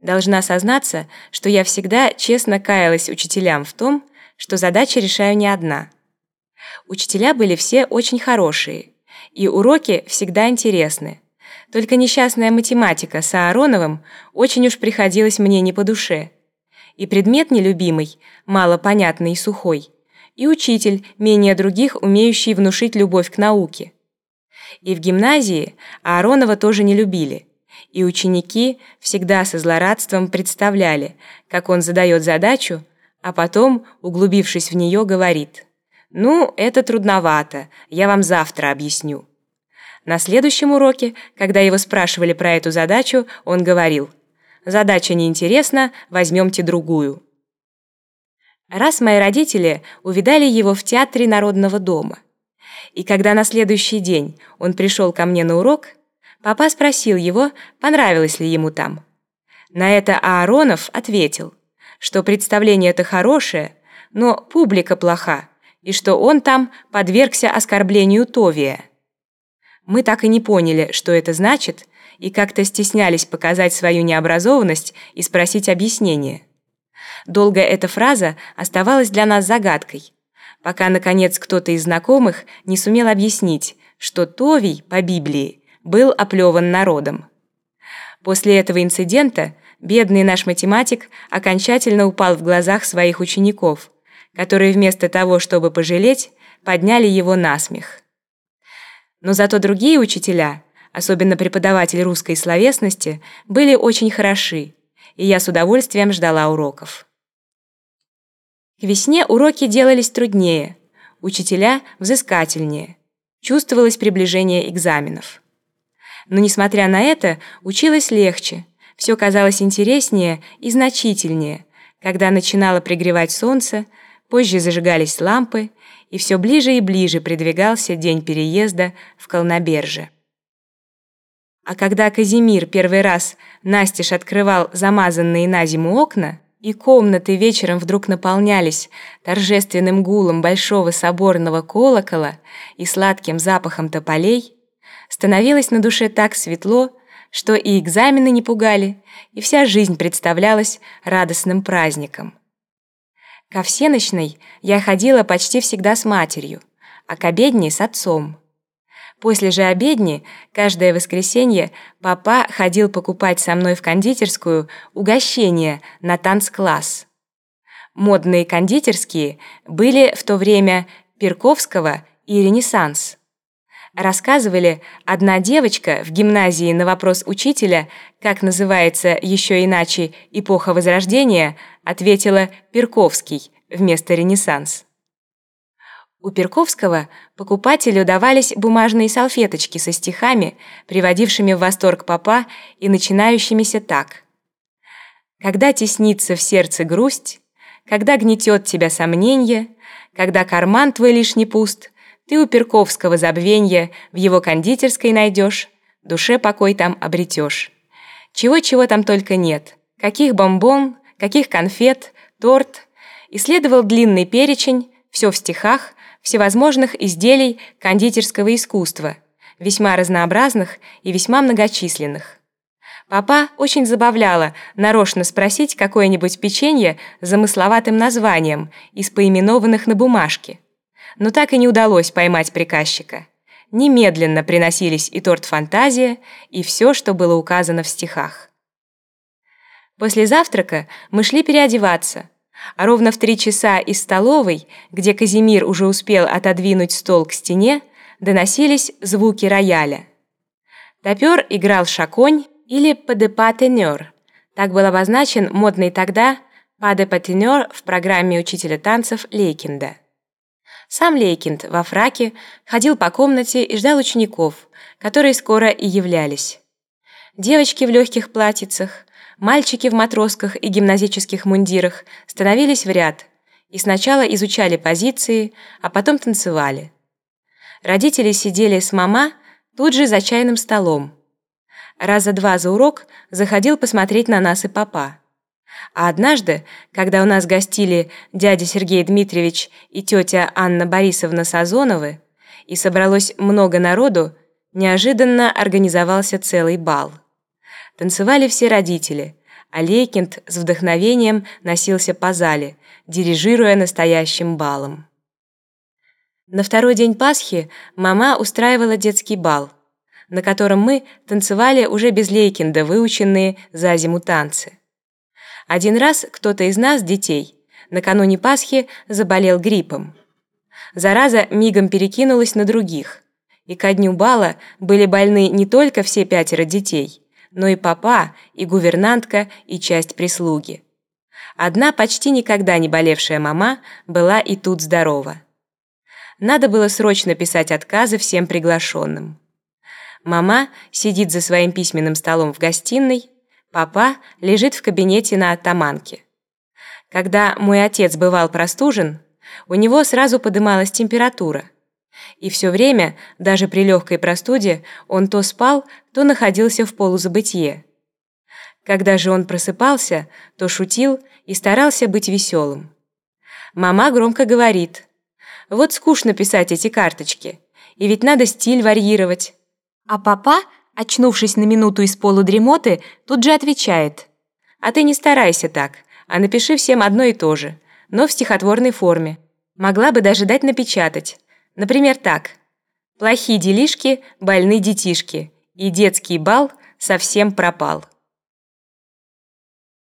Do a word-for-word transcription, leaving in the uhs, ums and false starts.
Должна сознаться, что я всегда честно каялась учителям в том, что задачи решаю не одна. Учителя были все очень хорошие, и уроки всегда интересны. Только несчастная математика с Аароновым очень уж приходилась мне не по душе. И предмет нелюбимый, малопонятный и сухой, и учитель, менее других, умеющий внушить любовь к науке. И в гимназии Ааронова тоже не любили, и ученики всегда со злорадством представляли, как он задает задачу, а потом, углубившись в нее, говорит: «Ну, это трудновато, я вам завтра объясню». На следующем уроке, когда его спрашивали про эту задачу, он говорил: «Задача неинтересна, возьмемте другую». Раз мои родители увидали его в театре Народного дома, и когда на следующий день он пришел ко мне на урок, папа спросил его, понравилось ли ему там. На это Ааронов ответил, что представление-то хорошее, но публика плоха, и что он там подвергся оскорблению Товия. Мы так и не поняли, что это значит, и как-то стеснялись показать свою необразованность и спросить объяснение. Долго эта фраза оставалась для нас загадкой, пока, наконец, кто-то из знакомых не сумел объяснить, что Товий по Библии был оплеван народом. После этого инцидента бедный наш математик окончательно упал в глазах своих учеников, которые вместо того, чтобы пожалеть, подняли его на смех. Но зато другие учителя, особенно преподаватель русской словесности, были очень хороши, и я с удовольствием ждала уроков. К весне уроки делались труднее, учителя взыскательнее, чувствовалось приближение экзаменов. Но, несмотря на это, училось легче, все казалось интереснее и значительнее, когда начинало пригревать солнце, позже зажигались лампы, и все ближе и ближе придвигался день переезда в Колноберже. А когда Казимир первый раз настежь открывал замазанные на зиму окна, и комнаты вечером вдруг наполнялись торжественным гулом большого соборного колокола и сладким запахом тополей, становилось на душе так светло, что и экзамены не пугали, и вся жизнь представлялась радостным праздником. Ко всенощной я ходила почти всегда с матерью, а к обедне с отцом. После же обедни каждое воскресенье папа ходил покупать со мной в кондитерскую угощения на танцкласс. Модные кондитерские были в то время Перковского и Ренессанс. Рассказывали, одна девочка в гимназии на вопрос учителя, как называется еще иначе эпоха Возрождения, ответила «Перковский» вместо «Ренессанс». У Перковского покупателю давались бумажные салфеточки со стихами, приводившими в восторг папа и начинающимися так: «Когда теснится в сердце грусть, когда гнетет тебя сомненье, когда карман твой лишь не пуст, ты у Перковского забвенья в его кондитерской найдешь, душе покой там обретешь. Чего-чего там только нет, каких бомбон, каких конфет, торт». И следовал длинный перечень, все в стихах, всевозможных изделий кондитерского искусства, весьма разнообразных и весьма многочисленных. Папа очень забавляло нарочно спросить какое-нибудь печенье с замысловатым названием из поименованных на бумажке. Но так и не удалось поймать приказчика. Немедленно приносились и торт «Фантазия», и все, что было указано в стихах. После завтрака мы шли переодеваться, а ровно в три часа из столовой, где Казимир уже успел отодвинуть стол к стене, доносились звуки рояля. Топер играл шаконь или паде-па-тенер. Так был обозначен модный тогда паде-па-тенер в программе учителя танцев Лейкинда. Сам Лейкинд во фраке ходил по комнате и ждал учеников, которые скоро и являлись. Девочки в легких платьицах, мальчики в матросках и гимназических мундирах становились в ряд и сначала изучали позиции, а потом танцевали. Родители сидели с мама тут же за чайным столом. Раза два за урок заходил посмотреть на нас и папа. А однажды, когда у нас гостили дядя Сергей Дмитриевич и тетя Анна Борисовна Сазоновы, и собралось много народу, неожиданно организовался целый бал. Танцевали все родители, а Лейкинд с вдохновением носился по зале, дирижируя настоящим балом. На второй день Пасхи мама устраивала детский бал, на котором мы танцевали уже без Лейкинда выученные за зиму танцы. Один раз кто-то из нас, детей, накануне Пасхи заболел гриппом. Зараза мигом перекинулась на других, и ко дню бала были больны не только все пятеро детей, но и папа, и гувернантка, и часть прислуги. Одна почти никогда не болевшая мама была и тут здорова. Надо было срочно писать отказы всем приглашенным. Мама сидит за своим письменным столом в гостиной, папа лежит в кабинете на оттаманке. Когда мой отец бывал простужен, у него сразу подымалась температура. И все время, даже при легкой простуде, он то спал, то находился в полузабытье. Когда же он просыпался, то шутил и старался быть веселым. Мама громко говорит: «Вот скучно писать эти карточки, и ведь надо стиль варьировать». А папа, очнувшись на минуту из полудремоты, тут же отвечает: «А ты не старайся так, а напиши всем одно и то же, но в стихотворной форме. Могла бы даже дать напечатать. Например, так: плохие делишки, больны детишки, и детский бал совсем пропал».